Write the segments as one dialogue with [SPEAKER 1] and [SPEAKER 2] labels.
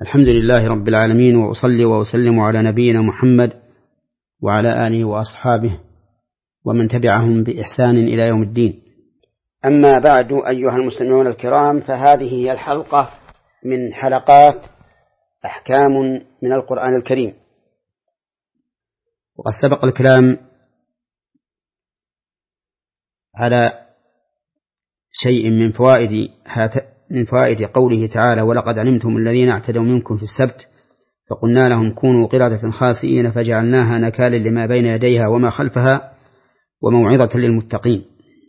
[SPEAKER 1] الحمد لله رب العالمين، وأصلي وأسلم على نبينا محمد وعلى آله وأصحابه ومن تبعهم بإحسان إلى يوم الدين. أما بعد، أيها المستمعون الكرام، فهذه هي الحلقة من حلقات أحكام من القرآن الكريم. وقد سبق الكلام على شيء من فوائد قوله تعالى: ولقد علمتم الذين اعتدوا منكم في السبت فقلنا لهم كونوا قردة خاسئين فجعلناها نكالا لما بين يديها وما خلفها وموعظة للمتقين.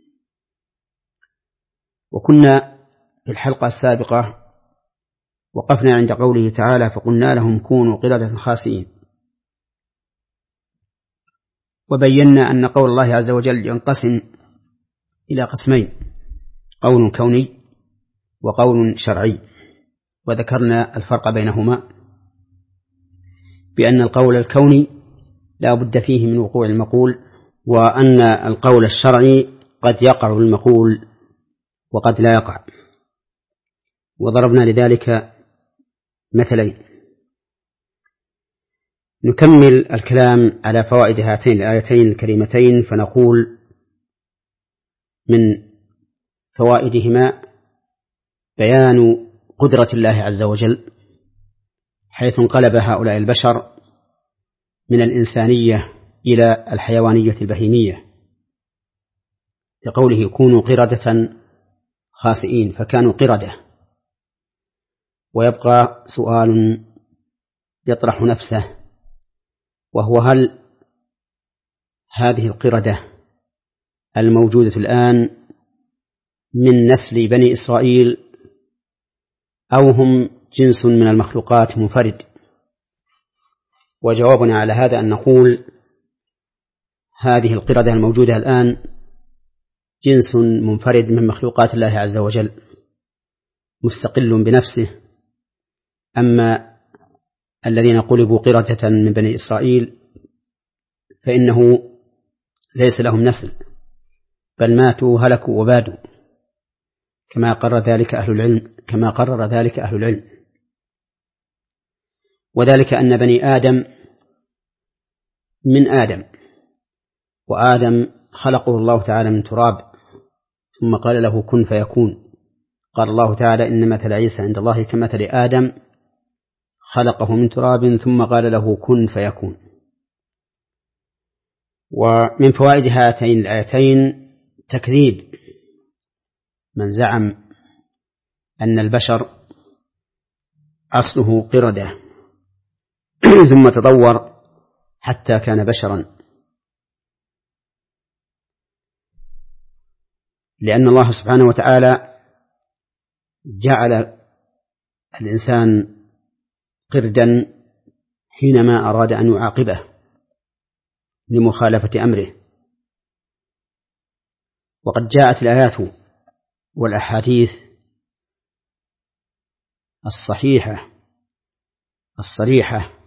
[SPEAKER 1] وكنا في الحلقة السابقة وقفنا عند قوله تعالى: فقلنا لهم كونوا قردة خاسئين، وبينا أن قول الله عز وجل ينقسم إلى قسمين: قول كوني وقول شرعي. وذكرنا الفرق بينهما بأن القول الكوني لا بد فيه من وقوع المقول، وأن القول الشرعي قد يقع المقول وقد لا يقع. وضربنا لذلك مثلين. نكمل الكلام على فوائد هاتين الآيتين الكريمتين، فنقول: من فوائدهما بيان قدرة الله عز وجل، حيث انقلب هؤلاء البشر من الإنسانية إلى الحيوانية البهيمية، لقوله كونوا قردة خاسئين، فكانوا قردة. ويبقى سؤال يطرح نفسه، وهو: هل هذه القردة الموجودة الآن من نسل بني إسرائيل أو هم جنس من المخلوقات منفرد؟ وجوابنا على هذا أن نقول: هذه القردة الموجودة الآن جنس منفرد من مخلوقات الله عز وجل، مستقل بنفسه. أما الذين قلبوا قردة من بني إسرائيل فإنه ليس لهم نسل، بل ماتوا هلكوا وبادوا، كما قرر ذلك أهل العلم. وذلك أن بني آدم من آدم، وآدم خلقه الله تعالى من تراب، ثم قال له كن فيكون. قال الله تعالى: إن مثل عيسى عند الله كمثل آدم خلقه من تراب ثم قال له كن فيكون. ومن فوائد هاتين الآيتين تكذيب من زعم أن البشر أصله قردة ثم تطور حتى كان بشرا، لأن الله سبحانه وتعالى جعل الإنسان قردا حينما أراد أن يعاقبه لمخالفة أمره. وقد جاءت الآيات والأحاديث الصحيحة الصريحة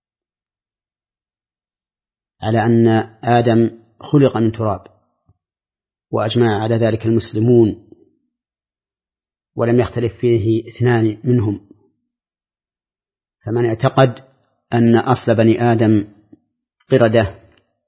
[SPEAKER 1] على أن آدم خلق من تراب، وأجمع على ذلك المسلمون، ولم يختلف فيه اثنان منهم. فمن اعتقد أن أصل بني آدم قردة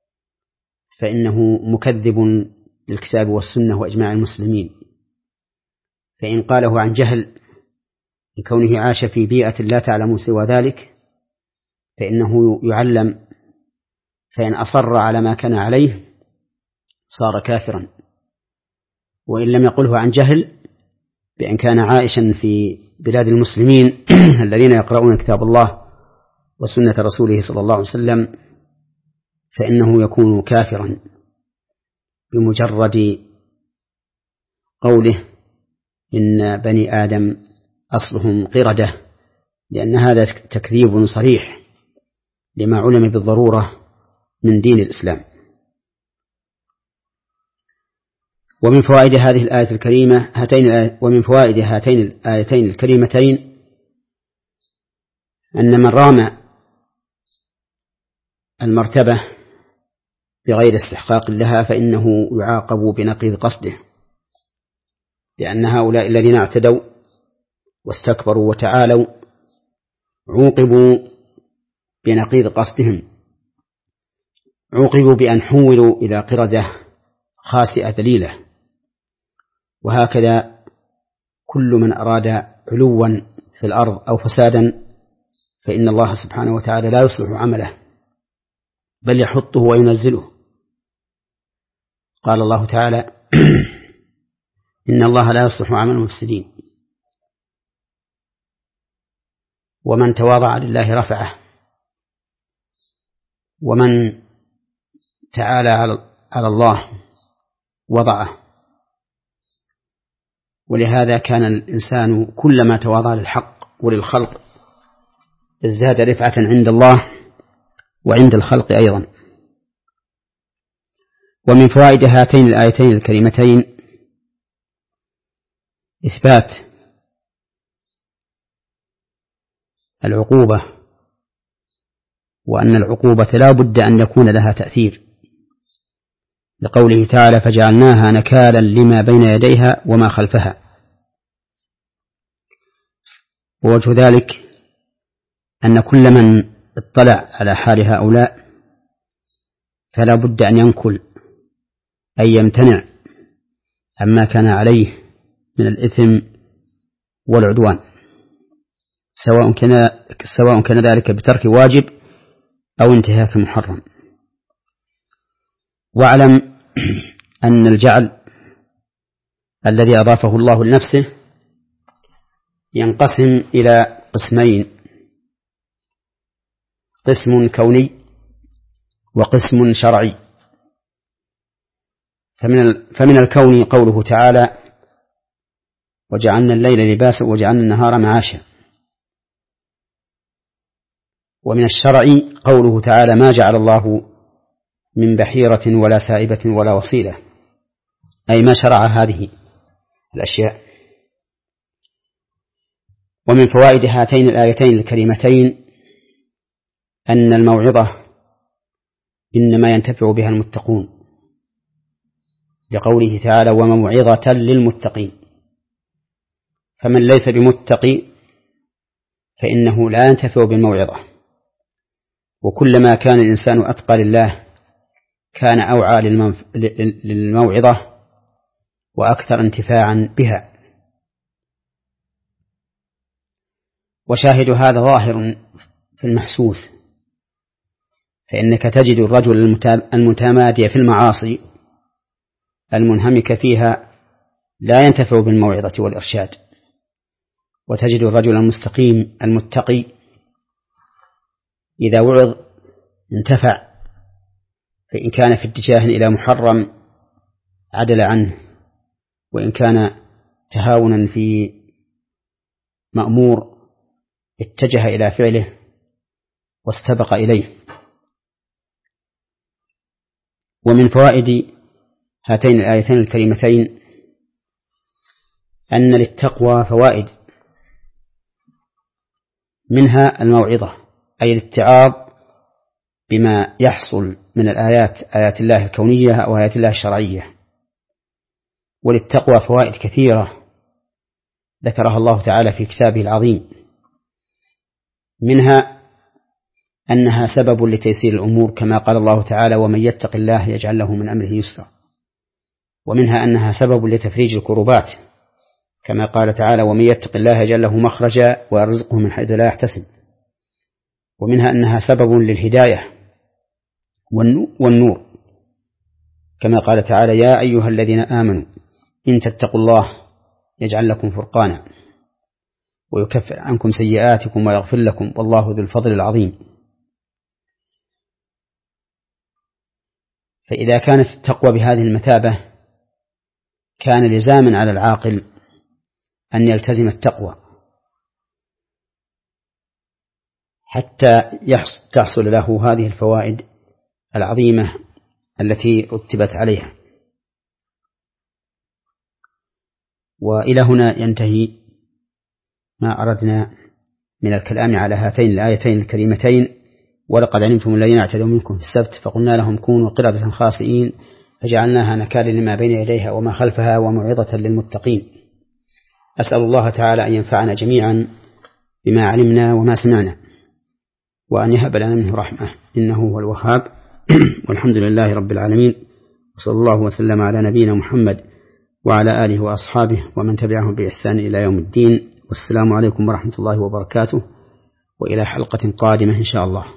[SPEAKER 1] فإنه مكذب للكتاب والسنة وإجماع المسلمين. فإن قاله عن جهل لكونه عاش في بيئة لا تعلم سوى ذلك فإنه يعلم، فإن أصر على ما كان عليه صار كافرا. وإن لم يقله عن جهل، بأن كان عائشا في بلاد المسلمين الذين يقرؤون كتاب الله وسنة رسوله صلى الله عليه وسلم، فإنه يكون كافرا بمجرد قوله إن بني آدم أصلهم قردة، لأن هذا تكذيب صريح لما علم بالضرورة من دين الإسلام. ومن فوائد هذه الآية الكريمة ومن فوائد هاتين الآيتين الكريمتين أن من رام المرتبة بغير استحقاق لها فإنه يعاقب بنقيض قصده، لأن هؤلاء الذين اعتدوا واستكبروا وتعالوا عوقبوا بنقيض قصدهم، عوقبوا بأن حولوا إلى قردة خاسئة ذليلة. وهكذا كل من أراد علوا في الأرض أو فسادا فإن الله سبحانه وتعالى لا يصلح عمله بل يحطه وينزله. قال الله تعالى إن الله لا يصلح عمل المفسدين، ومن تواضع لله رفعه، ومن تعالى على الله وضعه. ولهذا كان الإنسان كلما تواضع للحق وللخلق ازداد رفعة عند الله وعند الخلق أيضا. ومن فوائد هاتين الآيتين الكريمتين إثبات العقوبة، وأن العقوبة لا بد أن يكون لها تأثير، لقوله تعالى فجعلناها نكالا لما بين يديها وما خلفها. ووجه ذلك أن كل من اطلع على حال هؤلاء فلا بد أن ينكل أي يمتنع عما كان عليه من الإثم والعدوان، سواء كان ذلك بترك واجب أو انتهاك محرم. واعلم أن الجعل الذي أضافه الله لنفسه ينقسم إلى قسمين: قسم كوني وقسم شرعي. فمن الكون قوله تعالى وجعلنا الليل لباسا وجعلنا النهار معاشا. ومن الشرع قوله تعالى ما جعل الله من بحيرة ولا سائبة ولا وصيلة، أي ما شرع هذه الأشياء. ومن فوائد هاتين الآيتين الكريمتين أن الموعظة إنما ينتفع بها المتقون، لقوله تعالى وموعظة للمتقين. فمن ليس بمتقي فإنه لا ينتفع بالموعظة، وكلما كان الإنسان أتقى لله كان أوعى للموعظة وأكثر انتفاعا بها. وشاهد هذا ظاهر في المحسوس، فإنك تجد الرجل المتمادي في المعاصي المنهمك فيها لا ينتفع بالموعظة والإرشاد، وتجد الرجل المستقيم المتقي إذا وعظ انتفع، فإن كان في اتجاه إلى محرم عدل عنه، وإن كان تهاونا في مأمور اتجه إلى فعله واستبق إليه. ومن فوائد هاتين الآيتين الكريمتين أن للتقوى فوائد، منها الموعظة أي الاتعاظ بما يحصل من آيات الله الكونية أو آيات الله الشرعية. وللتقوى فوائد كثيرة ذكرها الله تعالى في كتابه العظيم، منها أنها سبب لتيسير الأمور كما قال الله تعالى ومن يتق الله يجعل له من أمره يسرا. ومنها أنها سبب لتفريج الكربات كما قال تعالى ومن يتق الله يجعل له مخرجا ويرزقه من حيث لا يحتسب. ومنها أنها سبب للهداية والنور كما قال تعالى يا أيها الذين آمنوا إن تتقوا الله يجعل لكم فرقانا ويكفر عنكم سيئاتكم ويغفر لكم والله ذو الفضل العظيم. فإذا كانت التقوى بهذه المثابة كان لزاما على العاقل أن يلتزم التقوى حتى تحصل له هذه الفوائد العظيمة التي رتبت عليها. وإلى هنا ينتهي ما أردنا من الكلام على هاتين الآيتين الكريمتين. ولقد علمتم الذين اعتدوا منكم في السبت فقلنا لهم كونوا قردة خاسئين فجعلناها نكالا لما بين يديها وما خلفها وموعظة للمتقين. أسأل الله تعالى أن ينفعنا جميعا بما علمنا وما سمعنا، وأن يهب لنا منه رحمة إنه هو الوهاب. والحمد لله رب العالمين، وصلى الله وسلم على نبينا محمد وعلى آله وأصحابه ومن تبعهم بإحسان إلى يوم الدين. والسلام عليكم ورحمة الله وبركاته، وإلى حلقة قادمة إن شاء الله.